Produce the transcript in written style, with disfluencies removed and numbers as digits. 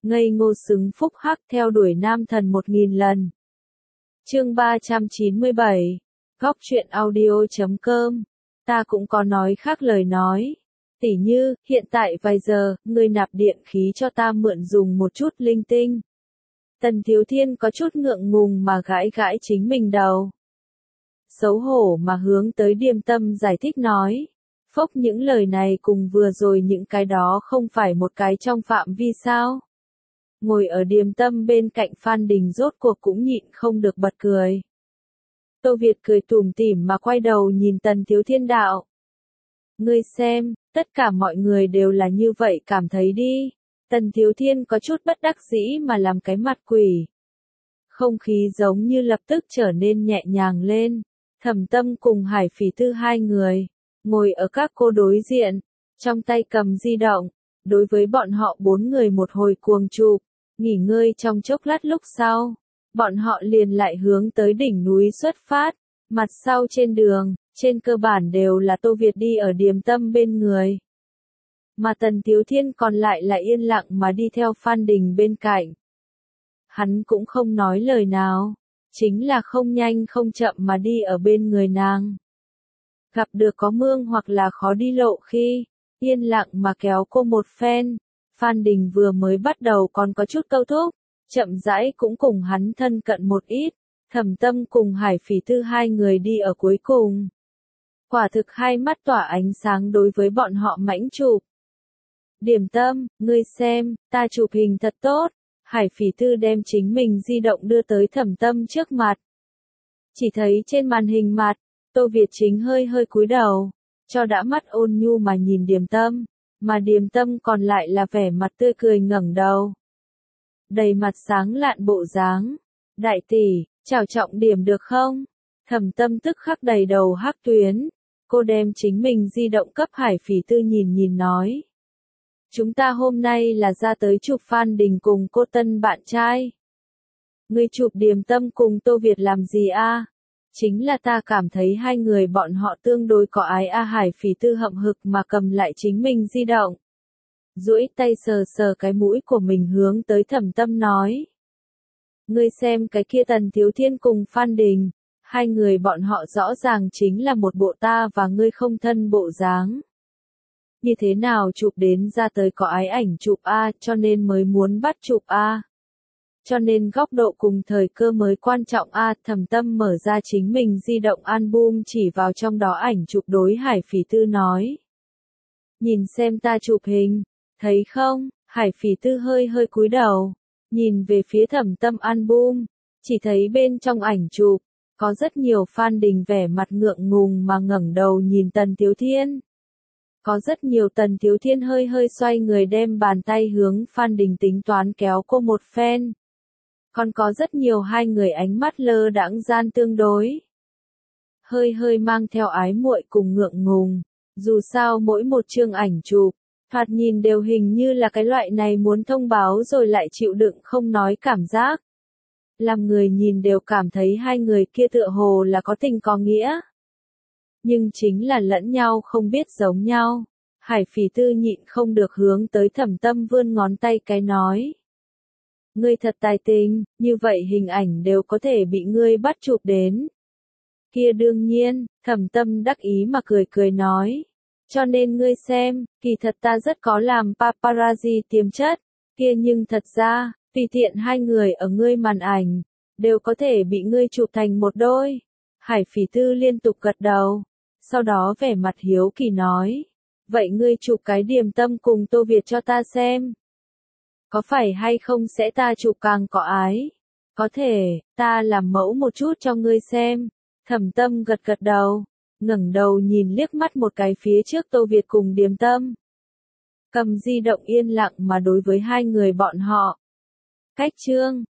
ngây ngô xứng phúc hắc theo đuổi nam thần 1000 lần. Chương 397, Góc truyện audio.com. Ta cũng có nói khác lời nói. Tỉ như, hiện tại vài giờ, ngươi nạp điện khí cho ta mượn dùng một chút linh tinh. Tần Thiếu Thiên có chút ngượng ngùng mà gãi gãi chính mình đầu. Xấu hổ mà hướng tới Điềm Tâm giải thích nói. Phốc, những lời này cùng vừa rồi những cái đó không phải một cái trong phạm vi sao? Ngồi ở Điềm Tâm bên cạnh Phan Đình rốt cuộc cũng nhịn không được bật cười. Tô Việt cười tủm tỉm mà quay đầu nhìn Tần Thiếu Thiên đạo. Ngươi xem, tất cả mọi người đều là như vậy cảm thấy đi. Tần Thiếu Thiên có chút bất đắc dĩ mà làm cái mặt quỷ. Không khí giống như lập tức trở nên nhẹ nhàng lên. Thẩm Tâm cùng Hải Phỉ Tư hai người, ngồi ở các cô đối diện, trong tay cầm di động, đối với bọn họ 4 người một hồi cuồng chụp, nghỉ ngơi trong chốc lát lúc sau, bọn họ liền lại hướng tới đỉnh núi xuất phát, mặt sau trên đường, trên cơ bản đều là Tô Việt đi ở Điềm Tâm bên người. Mà Tần Thiếu Thiên còn lại là yên lặng mà đi theo Phan Đình bên cạnh. Hắn cũng không nói lời nào, chính là không nhanh không chậm mà đi ở bên người nàng. Gặp được có mương hoặc là khó đi lộ khi, yên lặng mà kéo cô một phen. Phan Đình vừa mới bắt đầu còn có chút câu thúc, chậm rãi cũng cùng hắn thân cận một ít. Thẩm Tâm cùng Hải Phỉ Tư hai người đi ở cuối cùng. Quả thực hai mắt tỏa ánh sáng đối với bọn họ mãnh chụp. Điềm Tâm, ngươi xem, ta chụp hình thật tốt. Hải Phỉ Tư đem chính mình di động đưa tới Thẩm Tâm trước mặt. Chỉ thấy trên màn hình mặt, Tô Việt chính hơi hơi cúi đầu, cho đã mắt ôn nhu mà nhìn Điềm Tâm, mà Điềm Tâm còn lại là vẻ mặt tươi cười ngẩng đầu. Đầy mặt sáng lạn bộ dáng. Đại tỷ, chào trọng điểm được không? Thẩm Tâm tức khắc đầy đầu hắc tuyến. Cô đem chính mình di động cấp Hải Phỉ Tư nhìn nói. Chúng ta hôm nay là ra tới chụp Phan Đình cùng cô tân bạn trai. Ngươi chụp Điềm Tâm cùng Tô Việt làm gì a? Chính là ta cảm thấy hai người bọn họ tương đối có ái a. Hải Phỉ Tư hậm hực mà cầm lại chính mình di động. Duỗi tay sờ sờ cái mũi của mình hướng tới Thẩm Tâm nói. Ngươi xem cái kia Tần Thiếu Thiên cùng Phan Đình, hai người bọn họ rõ ràng chính là một bộ ta và ngươi không thân bộ dáng. Như thế nào chụp đến ra tới có ái ảnh chụp a, cho nên mới muốn bắt chụp a. Cho nên góc độ cùng thời cơ mới quan trọng a. Thẩm Tâm mở ra chính mình di động album chỉ vào trong đó ảnh chụp đối Hải Phỉ Tư nói. Nhìn xem ta chụp hình, thấy không? Hải Phỉ Tư hơi hơi cúi đầu, nhìn về phía Thẩm Tâm album, chỉ thấy bên trong ảnh chụp, có rất nhiều Phan Đình vẻ mặt ngượng ngùng mà ngẩng đầu nhìn Tần Thiếu Thiên. Có rất nhiều Tần Thiếu Thiên hơi hơi xoay người đem bàn tay hướng Phan Đình tính toán kéo cô một phen. Còn có rất nhiều hai người ánh mắt lơ đãng gian tương đối. Hơi hơi mang theo ái muội cùng ngượng ngùng, dù sao mỗi một chương ảnh chụp, thoạt nhìn đều hình như là cái loại này muốn thông báo rồi lại chịu đựng không nói cảm giác. Làm người nhìn đều cảm thấy hai người kia tựa hồ là có tình có nghĩa. Nhưng chính là lẫn nhau không biết giống nhau. Hải Phỉ Tư nhịn không được hướng tới Thẩm Tâm vươn ngón tay cái nói. Ngươi thật tài tình, như vậy hình ảnh đều có thể bị ngươi bắt chụp đến. Kia đương nhiên, Thẩm Tâm đắc ý mà cười nói. Cho nên ngươi xem, kỳ thật ta rất có làm paparazzi tiềm chất. Kia nhưng thật ra, tùy tiện hai người ở ngươi màn ảnh, đều có thể bị ngươi chụp thành một đôi. Hải Phỉ Tư liên tục gật đầu, sau đó vẻ mặt hiếu kỳ nói. Vậy ngươi chụp cái Điềm Tâm cùng Tô Việt cho ta xem. Có phải hay không sẽ ta chụp càng có ái? Có thể, ta làm mẫu một chút cho ngươi xem. Thẩm Tâm gật đầu, ngẩng đầu nhìn liếc mắt một cái phía trước Tô Việt cùng Điềm Tâm. Cầm di động yên lặng mà đối với hai người bọn họ. Cách chương